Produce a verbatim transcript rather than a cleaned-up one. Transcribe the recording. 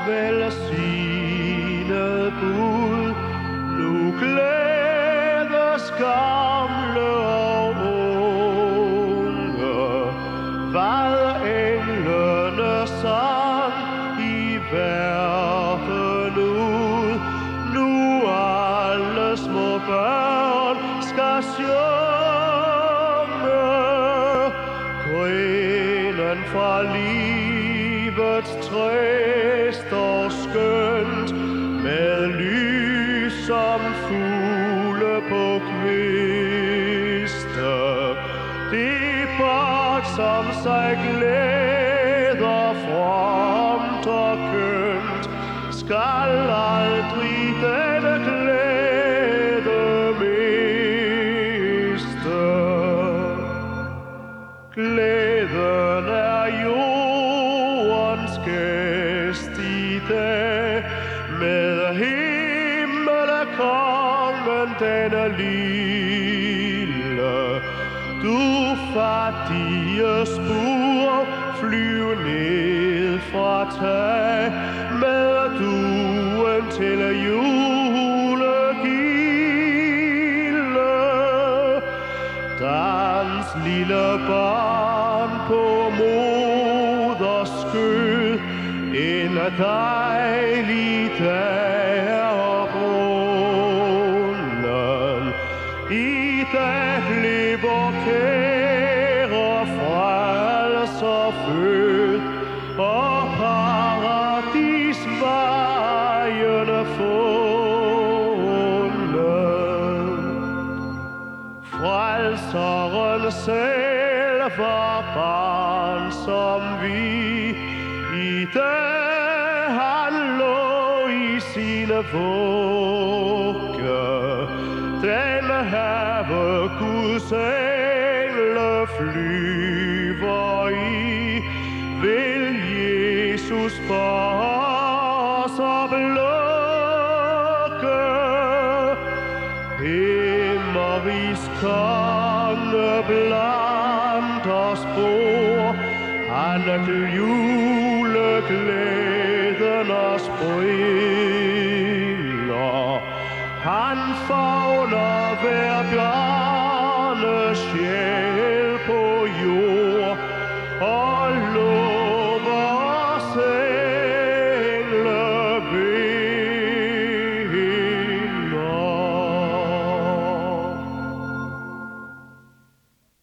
velsignet bud. Nu glædes gamle og unge, hvad englene sang i verden ud. Nu alle små børn skal synge. Grenen fra livets træ står skønt, med lys som fugle på kviste. De barn som sig glæder fromt og kønt, skal aldrig denne glæde miste. Glæden er jordens gæst i dag, med himmelkongen denne lille. Du fattige spur, flyv ned fra tag, med duen til julegilde. Dans, lille barn, på moders skød, en dejlig dag er brunnen. I dag blev vor kære frelser født, og paradis vejene fundet. Frelseren selv var barn som vi, i dag han lå i sine vugge. Den have Guds engle flyver i, vil Jesus for os oplukke. Himmerigs konge blandt os bor, han til juleglæden os bringer. Han favner hver bjerg